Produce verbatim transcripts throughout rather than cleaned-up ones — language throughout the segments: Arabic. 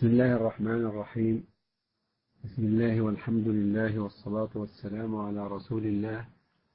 بسم الله الرحمن الرحيم. بسم الله والحمد لله والصلاة والسلام على رسول الله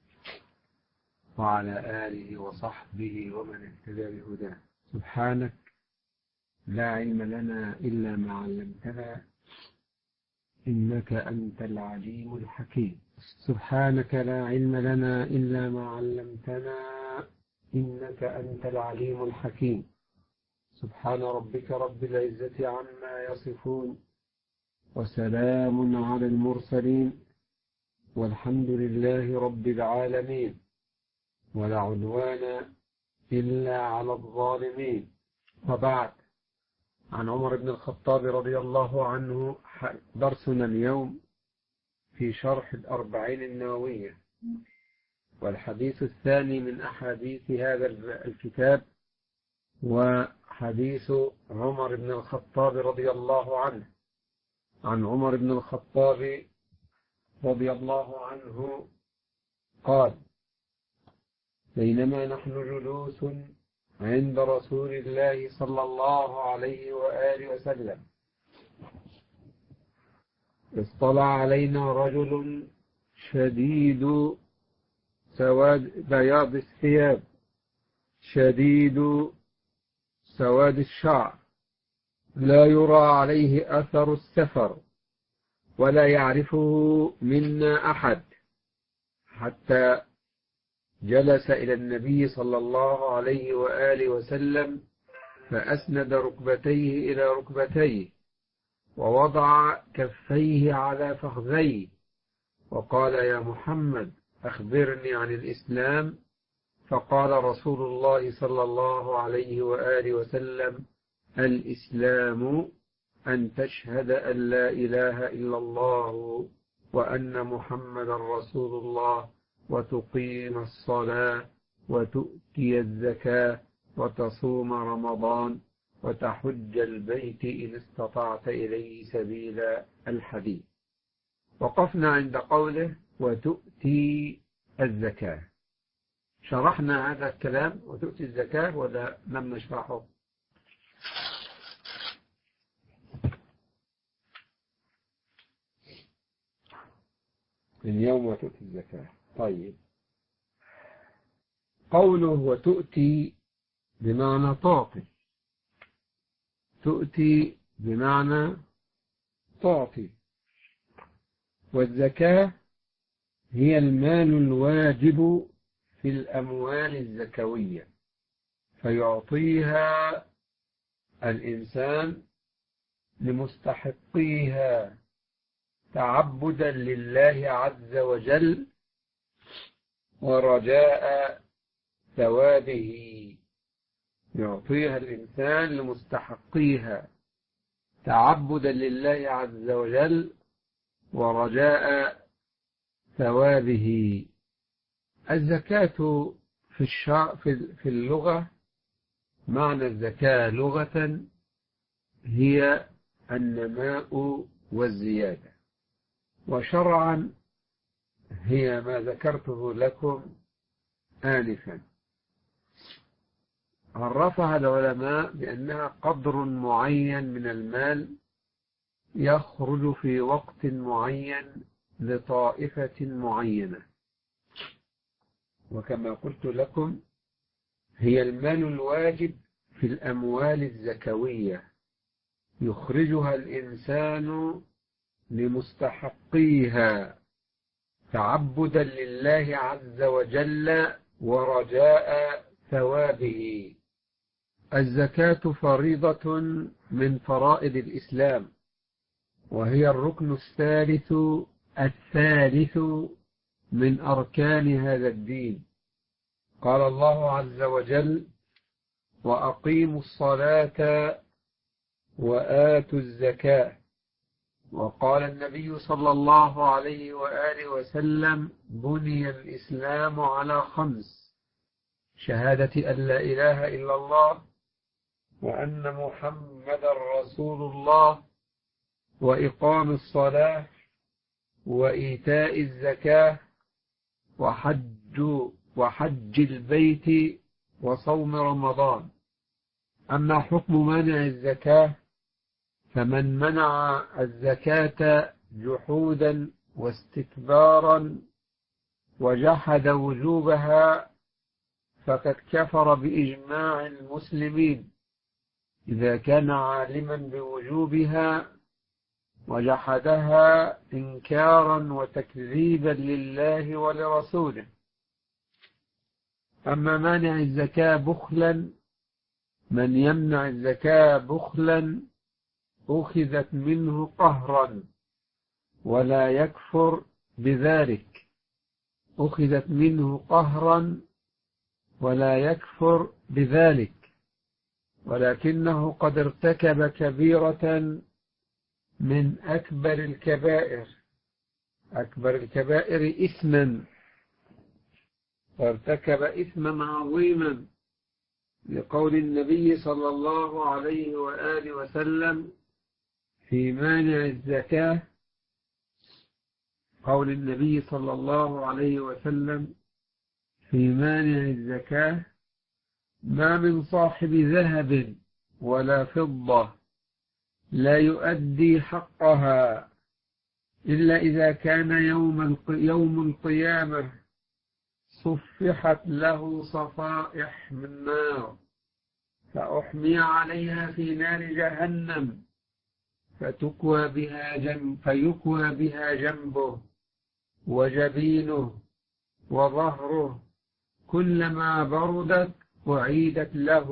وعلى آله وصحبه ومن اهتدى بهداه. سبحانك لا علم لنا إلا ما علمتنا إنك أنت العليم الحكيم. سبحانك لا علم لنا إلا ما علمتنا إنك أنت العليم الحكيم. سبحان ربك رب العزة عما يصفون وسلام على المرسلين والحمد لله رب العالمين، ولا عدوان إلا على الظالمين. وبعد، عن عمر بن الخطاب رضي الله عنه درسنا اليوم في شرح الأربعين النووية، والحديث الثاني من أحاديث هذا الكتاب وحديث عمر بن الخطاب رضي الله عنه. عن عمر بن الخطاب رضي الله عنه قال: بينما نحن جلوس عند رسول الله صلى الله عليه وآله وسلم اطلع علينا رجل شديد سواد بياض الثياب شديد سواد الشعر، لا يرى عليه أثر السفر ولا يعرفه منا أحد، حتى جلس إلى النبي صلى الله عليه وآله وسلم فأسند ركبتيه إلى ركبتيه ووضع كفيه على فخذيه وقال: يا محمد أخبرني عن الإسلام. فقال رسول الله صلى الله عليه وآله وسلم: الإسلام أن تشهد أن لا إله إلا الله وأن محمد رسول الله وتقيم الصلاة وتؤتي الزكاة وتصوم رمضان وتحج البيت إن استطعت إليه سبيلا. الحديث. وقفنا عند قوله وتؤتي الزكاة. شرحنا هذا الكلام وتؤتي الزكاة ولا لم نشرحه؟ اليوم وتؤتي الزكاة. طيب، قوله وتؤتي بمعنى تعطي، تؤتي بمعنى تعطي، والزكاة هي المال الواجب في الأموال الزكوية، فيعطيها الإنسان لمستحقيها تعبدا لله عز وجل ورجاء ثوابه. يعطيها الإنسان لمستحقيها تعبدا لله عز وجل ورجاء ثوابه. الزكاة في الشرع في اللغة، معنى الزكاة لغة هي النماء والزيادة، وشرعا هي ما ذكرته لكم آنفا. عرفها العلماء بأنها قدر معين من المال يخرج في وقت معين لطائفة معينة، وكما قلت لكم هي المال الواجب في الأموال الزكوية يخرجها الإنسان لمستحقيها تعبدا لله عز وجل ورجاء ثوابه. الزكاة فريضة من فرائض الإسلام، وهي الركن الثالث الثالث من أركان هذا الدين. قال الله عز وجل: وأقيموا الصلاة وآتوا الزكاة. وقال النبي صلى الله عليه وآله وسلم: بني الإسلام على خمس: شهادة أن لا إله إلا الله وأن محمدا رسول الله وإقام الصلاة وإيتاء الزكاة وحج وحج البيت وصوم رمضان. أما حكم مانع الزكاة فمن منع الزكاة جحودا واستكبارا وجحد وجوبها فقد كفر بإجماع المسلمين إذا كان عالما بوجوبها وجحدها إنكارا وتكذيبا لله ولرسوله. أما مانع الزكاة بخلا، من يمنع الزكاة بخلا أخذت منه قهرا ولا يكفر بذلك، أخذت منه قهرا ولا يكفر بذلك، ولكنه قد ارتكب كبيرة من أكبر الكبائر، أكبر الكبائر إثما، وارتكب إثما عظيما، لقول النبي صلى الله عليه وآله وسلم في مانع الزكاة، قول النبي صلى الله عليه وسلم في مانع الزكاة: ما من صاحب ذهب ولا فضة لا يؤدي حقها إلا إذا كان يوم يوم القيامة صفحت له صفائح من نار فأحمي عليها في نار جهنم فتكوى بها جنب فيكوى بها جنبه وجبينه وظهره، كلما بردت أعيدت له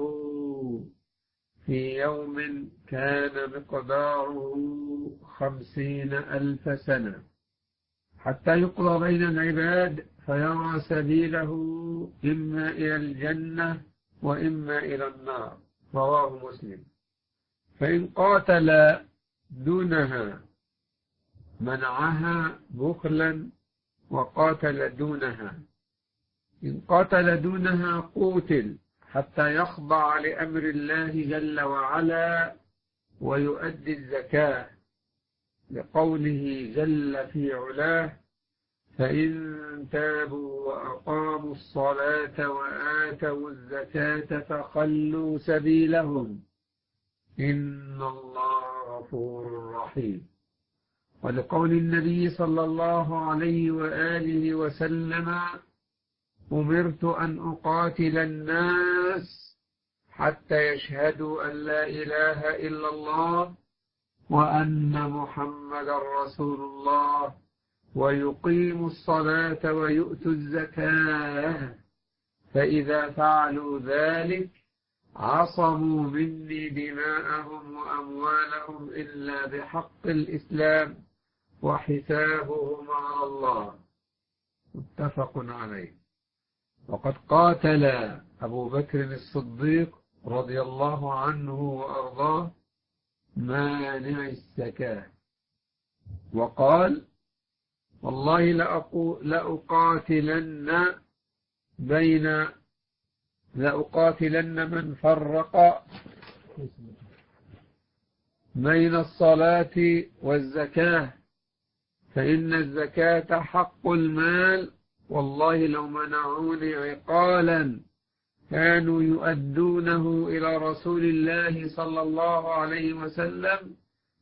في يوم كان مقداره خمسين ألف سنة، حتى يقضى بين العباد فيرى سبيله إما إلى الجنة وإما إلى النار. رواه مسلم. فإن قاتل دونها منعها بخلا وقاتل دونها، إن قاتل دونها قوتل حتى يخضع لأمر الله جل وعلا ويؤدي الزكاة، لقوله جل في علاه: فإن تابوا وأقاموا الصلاة وآتوا الزكاة فخلوا سبيلهم إن الله غفور رحيم. ولقول النبي صلى الله عليه وآله وسلم: أمرت أن أقاتل الناس حتى يشهدوا أن لا إله إلا الله وأن محمد رسول الله ويقيموا الصلاة ويؤتوا الزكاة، فإذا فعلوا ذلك عصموا مني دماءهم وأموالهم إلا بحق الإسلام وحسابهم على الله. متفق عليه. وقد قاتل أبو بكر الصديق رضي الله عنه وأرضاه مانع الزكاة، وقال: والله لأقاتلن بين لأقاتلن من فرق بين الصلاة والزكاة، فإن الزكاة حق المال، والله لو منعوني عقالا كانوا يؤدونه إلى رسول الله صلى الله عليه وسلم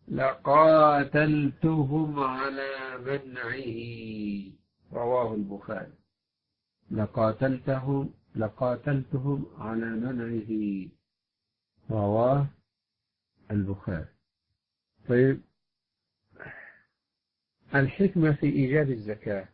لقاتلتهم على منعه. رواه البخاري. لقاتلتهم لقاتلتهم على منعه. رواه البخاري. طيب، الحكمة في إيجاب الزكاة.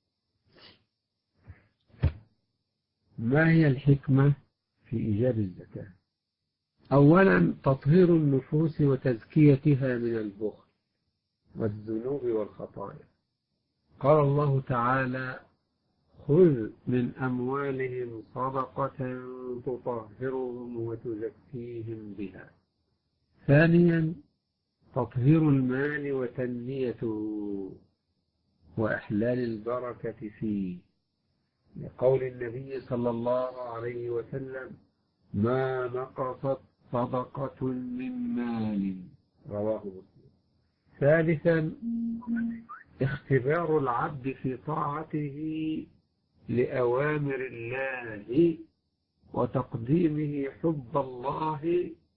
ما هي الحكمة في إيجاب الزكاة؟ أولا، تطهير النفوس وتزكيتها من البخل والذنوب والخطايا. قال الله تعالى: خذ من أموالهم صدقة تطهرهم وتزكيهم بها. ثانيا، تطهير المال وتنميته وإحلال البركة فيه، لقول النبي صلى الله عليه وسلم: ما نقصت صدقة من مال. رواه مسلم. ثالثا، اختبار العبد في طاعته لأوامر الله وتقديمه حب الله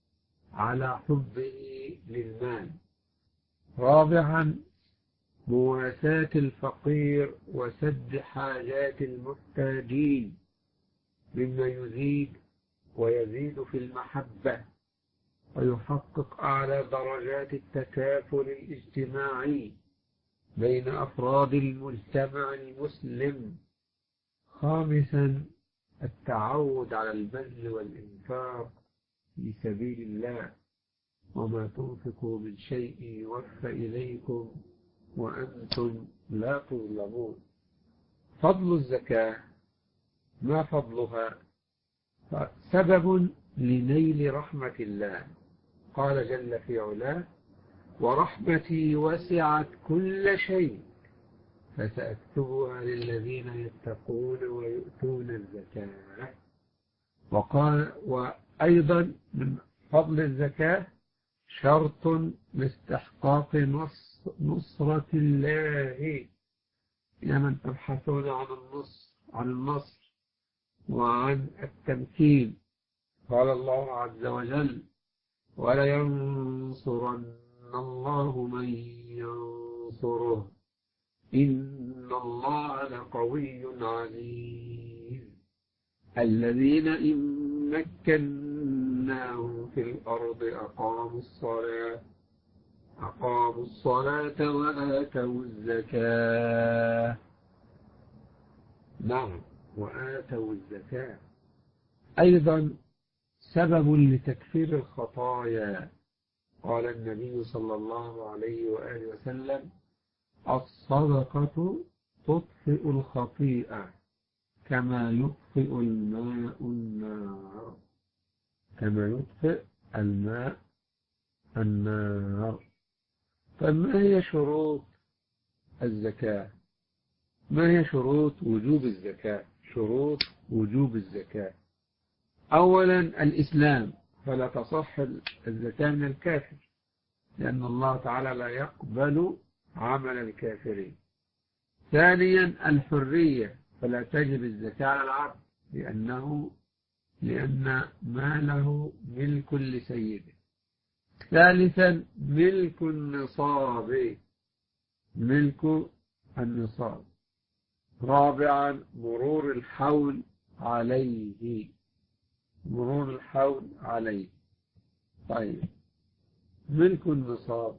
على حبه للمال. رابعا مواساة الفقير وسد حاجات المحتاجين، مما يزيد ويزيد في المحبة ويحقق أعلى درجات التكافل الاجتماعي بين أفراد المجتمع المسلم. خامسا التعود على البذل والإنفاق في سبيل الله، وما تنفقوا من شيء يوفى إليكم وأنتم لا تظلمون. فضل الزكاة، ما فضلها؟ سبب لنيل رحمة الله، قال جل في علاه: ورحمتي وسعت كل شيء فسأكتبها للذين يتقون ويؤتون الزكاة. وقال وأيضا من فضل الزكاة شرط لاستحقاق نصرة الله، يا من تبحثون عن النصر عن النصر وعن التمكين. قال الله عز وجل: ولينصرن الله من ينصره إن الله لقوي عزيز. الذين إن مكناهم في الأرض أقاموا الصلاة أقاموا الصلاة وآتوا الزكاة. نعم، وآتوا الزكاة. أيضا سبب لتكفير الخطايا، قال النبي صلى الله عليه وآله وسلم: الصدقة تطفئ الخطيئة كما يطفئ الماء النار كما يطفئ الماء النار. فما هي شروط الزكاة؟ ما هي شروط وجوب الزكاة؟ شروط وجوب الزكاة: أولا الإسلام، فلا تصح الزكاة من الكافر، لأن الله تعالى لا يقبل عمل الكافرين. ثانيا الحرية، فلا تجب الزكاة على العبد لأنه لأن ماله ملك لسيده. ثالثا ملك النصاب، ملك النصاب. رابعا مرور الحول عليه، مرور الحول عليه. طيب، ملك النصاب،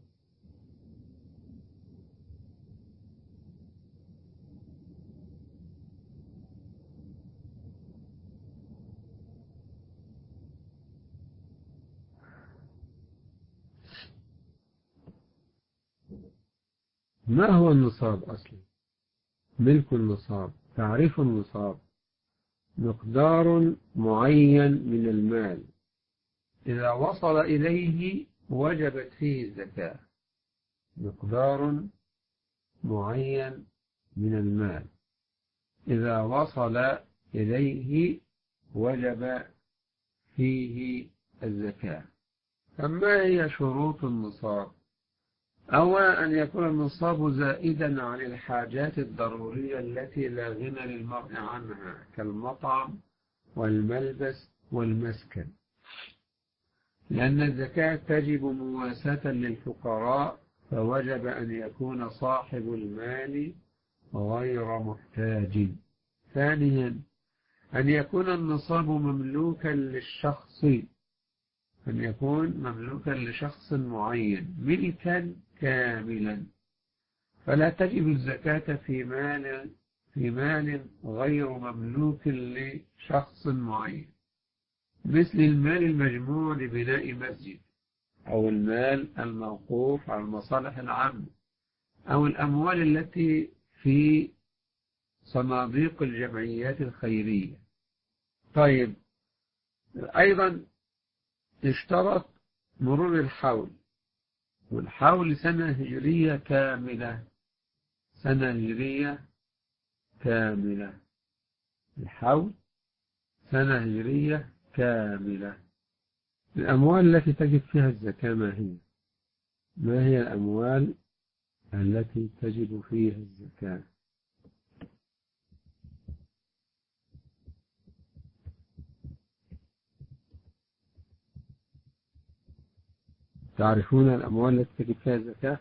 ما هو النصاب أصلا؟ ملك النصاب، تعريف النصاب: مقدار معين من المال إذا وصل إليه وجبت فيه الزكاة. مقدار معين من المال إذا وصل إليه وجب فيه الزكاة. فما هي شروط النصاب؟ أولا أن يكون النصاب زائدا عن الحاجات الضرورية التي لا غنى للمرء عنها، كالمطعم والملبس والمسكن، لأن الزكاة تجب مواساة للفقراء، فوجب أن يكون صاحب المال غير محتاج. ثانيا أن يكون النصاب مملوكا للشخص، أن يكون مملوكا لشخص معين ملكا كاملا، فلا تجب الزكاة في مال في مال غير مملوك لشخص معين، مثل المال المجموع لبناء مسجد، أو المال الموقوف على المصالح العامة، أو الأموال التي في صناديق الجمعيات الخيرية. طيب، أيضا اشترط مرور الحول، والحول سنة هجرية كاملة، سنة هجرية كاملة، الحول سنة هجرية كاملة. الأموال التي تجب فيها الزكاة ما هي؟ ما هي الأموال التي تجب فيها الزكاة؟ تعرفون الأموال التي تجب فيها الزكاة؟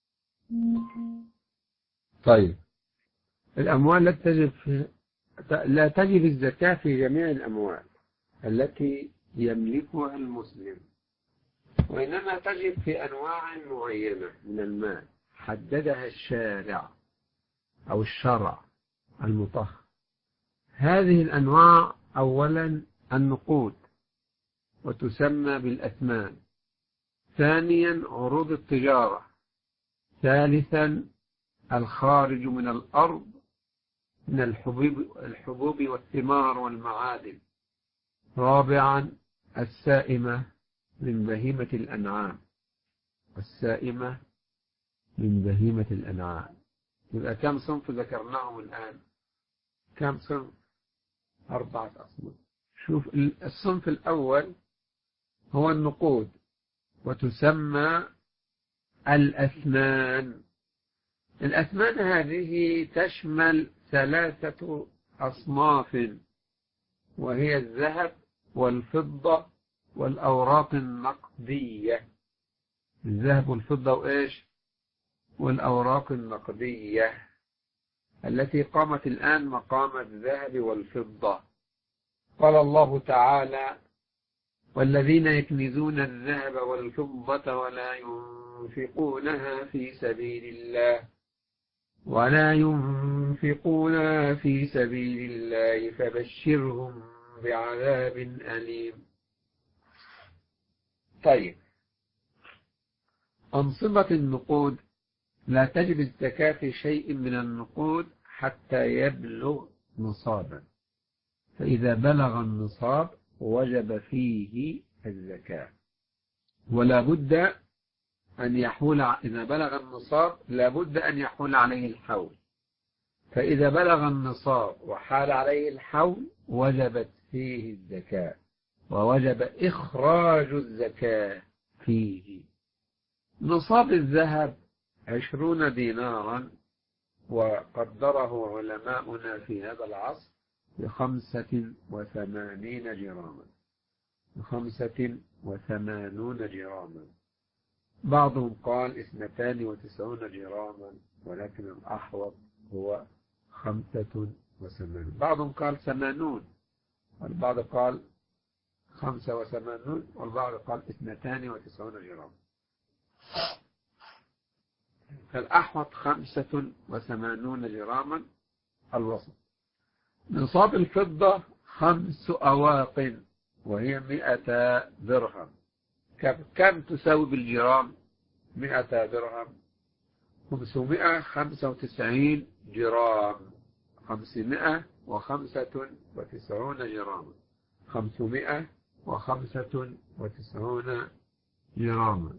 طيب، الأموال التي تجب في... لا تجب الزكاة في جميع الأموال التي يملكها المسلم، وإنما تجب في أنواع معينة من المال حددها الشارع أو الشرع المطهر. هذه الأنواع: أولا النقود وتسمى بالأثمان، ثانيا عروض التجارة، ثالثا الخارج من الأرض من الحبوب, الحبوب والثمار والمعادن، رابعا السائمة من بهيمة الأنعام، السائمة من بهيمة الأنعام. يبقى كم صنف ذكرناهم الآن؟ كم صنف؟ أربعة أصناف. شوف، الصنف الأول هو النقود وتسمى الأثمان. الأثمان هذه تشمل ثلاثة أصناف، وهي الذهب والفضة والأوراق النقدية. الذهب والفضة وإيش؟ والأوراق النقدية التي قامت الآن مقام الذهب والفضة. قال الله تعالى: والذين يكنزون الذهب والفضة ولا ينفقونها في سبيل الله ولا ينفقونها في سبيل الله فبشرهم بعذاب أليم. طيب، أنصبة النقود: لا تجب الزكاة في شيء من النقود حتى يبلغ نصابا، فإذا بلغ النصاب وجب فيه الزكاة، ولا بد أن يحول. إذا بلغ النصاب لا بد أن يحول عليه الحول، فإذا بلغ النصاب وحال عليه الحول وجبت فيه الزكاة، ووجب إخراج الزكاة فيه. نصاب الذهب عشرون دينارا، وقدره علماؤنا في هذا العصر بخمسة وثمانين جراما بخمسة وثمانون جراما. بعضهم قال اثنتان وتسعون جراما، ولكن الأحوط هو خمسة وثمانون. بعضهم قال ثمانون، والبعض قال خمسة وثمانون، والبعض قال اثنتان وتسعون جراما. فالأحوط خمسة وثمانون جراما الوسط. نصاب الفضة خمس أواق، وهي مئة درهم. كم تساوي بالجرام؟ مئة درهم خمسمائة وخمسة وتسعين جرام، خمسمائة وخمسة وتسعون جراما، خمسمائة وخمسة وتسعون جراما.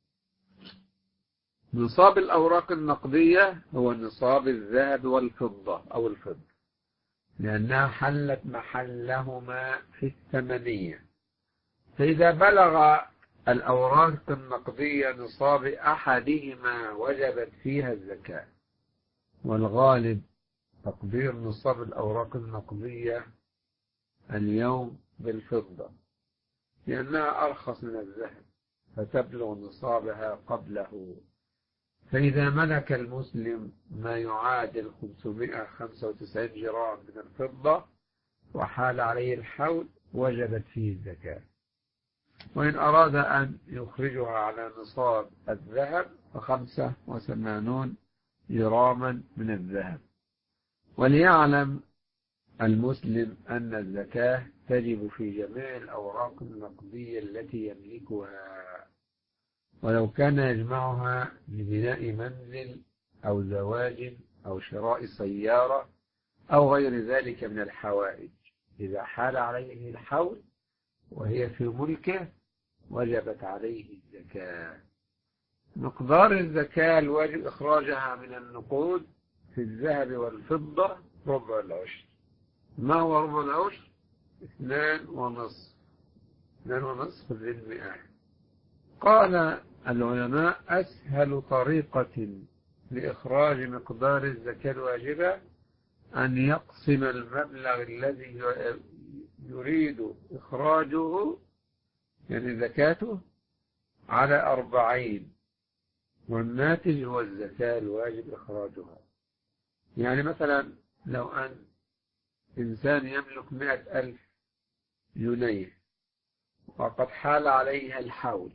نصاب الأوراق النقدية هو نصاب الذهب والفضة أو الفضة، لأنها حلت محلهما في الثمنية. فإذا بلغ الأوراق النقدية نصاب أحدهما وجبت فيها الزكاة، والغالب تقدير نصاب الأوراق النقدية اليوم بالفضة، لأنها أرخص من الذهب فتبلغ نصابها قبله. فإذا ملك المسلم ما يعادل خمسمائة وخمسة وتسعين جرام من الفضة وحال عليه الحول وجبت فيه الزكاة. وإن أراد أن يخرجها على نصاب الذهب فخمسة وثمانون جراما من الذهب. وليعلم المسلم أن الزكاة تجب في جميع الأوراق النقدية التي يملكها، ولو كان يجمعها لبناء منزل أو زواج أو شراء سيارة أو غير ذلك من الحوائج. إذا حال عليه الحول وهي في ملكه وجبت عليه الزكاة. مقدار الزكاة الواجب إخراجها من النقود في الذهب والفضة ربع العشر. ما هو ربع العشر؟ اثنان ونصف اثنان ونصف بالمئة. قال العلماء: أسهل طريقة لإخراج مقدار الزكاة الواجبة أن يقسم المبلغ الذي يريد إخراجه، يعني زكاته، على أربعين، والناتج هو الزكاة الواجب إخراجها. يعني مثلا لو أن إنسان يملك مئة ألف جنيه وقد حال عليها الحول،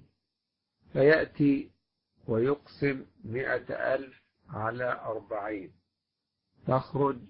فيأتي ويقسم مئة ألف على أربعين، تخرج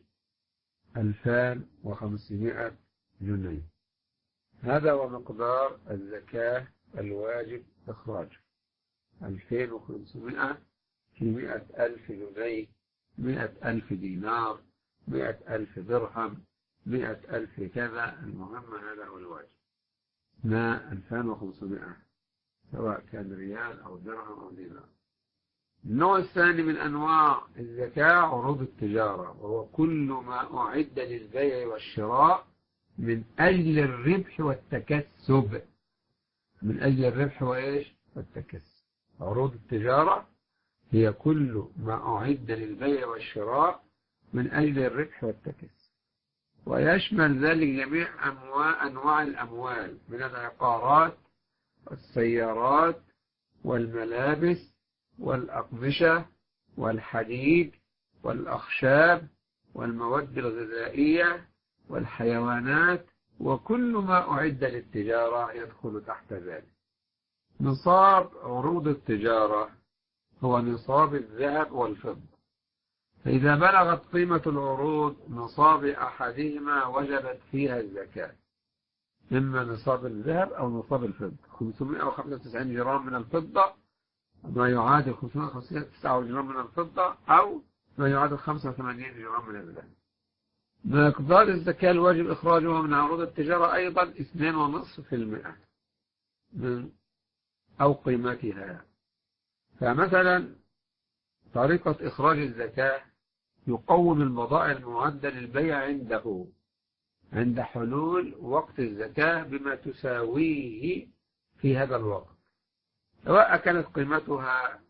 ألفان وخمسمائة جنيه. هذا هو مقدار الزكاة الواجب إخراجه، ألفين وخمسمائة في مئة ألف جنيه، مئة ألف دينار، مئة ألف درهم، مئة ألف كذا. المهم هذا هو الواجب، ما ألفان وخمسمائة، سواء كان ريال أو درهم أو دينار. النوع الثاني من أنواع الزكاة عروض التجارة، وهو كل ما أعد للبيع والشراء من أجل الربح والتكسب. من أجل الربح وإيش؟ والتكسب. عروض التجارة هي كل ما أعد للبيع والشراء من أجل الربح والتكسب، ويشمل ذلك جميع أنواع الأموال من العقارات والسيارات والملابس والأقمشة والحديد والأخشاب والمواد الغذائية والحيوانات، وكل ما أعد للتجارة يدخل تحت ذلك. نصاب عروض التجارة هو نصاب الذهب والفضة، فإذا بلغت قيمة العروض نصاب أحدهما وجبت فيها الزكاة، إما نصاب الذهب أو نصاب الفضة. خمسمائة وخمسة وتسعين جرام من الفضة ما يعادل خمسمائة وتسعة جرام من الفضة، أو ما يعادل خمسة وثمانين جرام من الذهب. مقدار الزكاة الواجب إخراجها من عروض التجارة أيضا اثنين ونصف في المئة من أو قيمتها. فمثلا طريقة إخراج الزكاة يقوم البضائع المعدة للبيع عنده عند حلول وقت الزكاة بما تساويه في هذا الوقت، سواء كانت قيمتها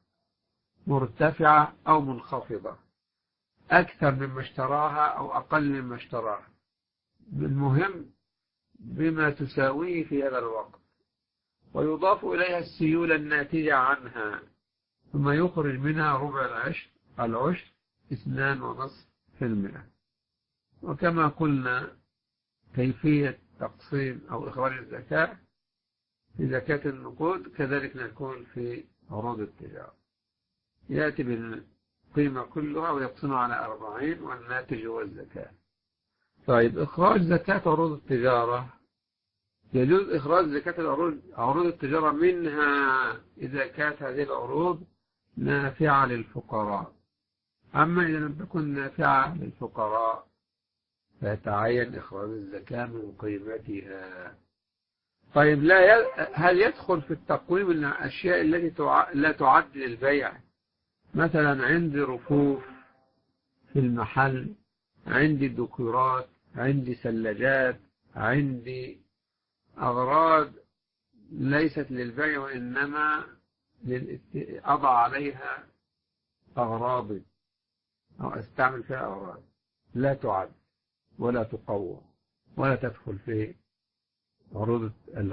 مرتفعة أو منخفضة، أكثر مما اشتراها أو أقل مما اشتراها، المهم بما تساويه في هذا الوقت، ويضاف إليها السيولة الناتجة عنها، ثم يخرج منها ربع العشر العشر اثنان ونصف في المئة. وكما قلنا كيفية تقسيم أو إخراج الزكاة في زكاة النقود كذلك نكون في عروض التجارة، يأتي بالقيمة كلها ويقسمها على أربعين والناتج هو الزكاة. طيب إخراج زكاة عروض التجارة، يجوز إخراج زكاة عروض التجارة منها إذا كانت هذه العروض نافعة للفقراء، أما إذا لم تكن نافعة للفقراء فيتعين إخراج الزكاة من قيمتها. طيب لا ي... هل يدخل في التقويم الأشياء التي تع... لا تعد للبيع؟ مثلا عندي رفوف في المحل، عندي ديكورات، عندي ثلاجات، عندي أغراض ليست للبيع وإنما للإت... أضع عليها أغراضي أو أستعمل فيها أغراض، لا تعد ولا تقوم ولا تدخل في عروض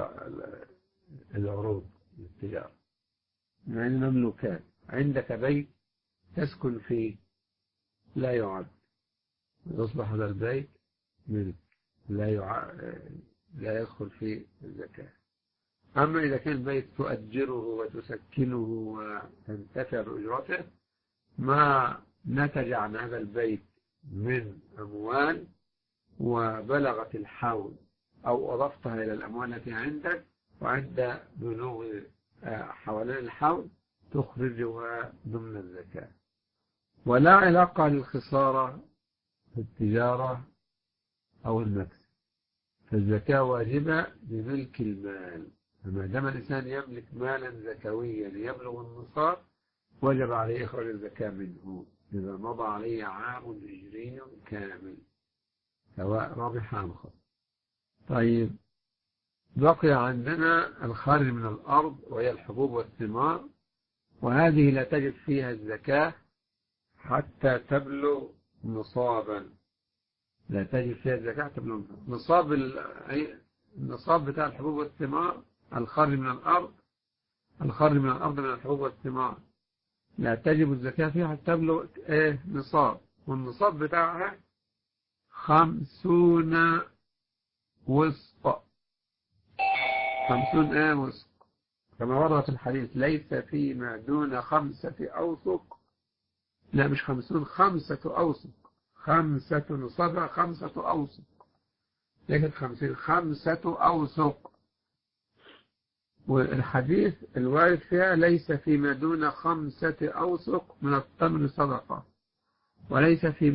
العروض التجارة. يعني مملوكات، عندك بيت تسكن فيه لا يعد، يصبح هذا البيت ملك لا يعد، لا يدخل فيه الزكاة. أما إذا كان بيت تؤجره وتسكنه وتنتفع بأجرته، ما نتج عن هذا البيت من أموال وبلغت الحول أو أضفتها إلى الأموال التي عندك، وعند بلوغ حوالين الحول تخرجها ضمن الزكاة. ولا علاقة للخسارة في التجارة أو المكسب، فالزكاة واجبة بملك المال، فما دام الإنسان يملك مالا زكويا يبلغ النصاب وجب عليه إخراج الزكاة منه إذا مضى عليه عام هجري كامل سواء ربح أم خسر. طيب بقي عندنا الخارج من الأرض وهي الحبوب والثمار، وهذه لا تجب فيها الزكاة حتى تبلغ نصابا، لا تجب فيها الزكاة تبلغ نصاب. النصاب بتاع الحبوب والثمار الخارج من الأرض الخارج من الأرض من الحبوب والثمار لا تجب الزكاة فيها حتى تبلغ إيه نصاب، والنصاب بتاعها خمسون وسق، خمسون إيه وسق، كما ورد في الحديث ليس فيما دون خمسة أوسق، لا مش خمسون، خمسة أوسق، خمسة نصابها خمسة أوسق، لكن خمسين خمسة أوسق. والحديث الوارد فيها ليس فيما دون خمسة أوسق من التمر صدقة، وليس في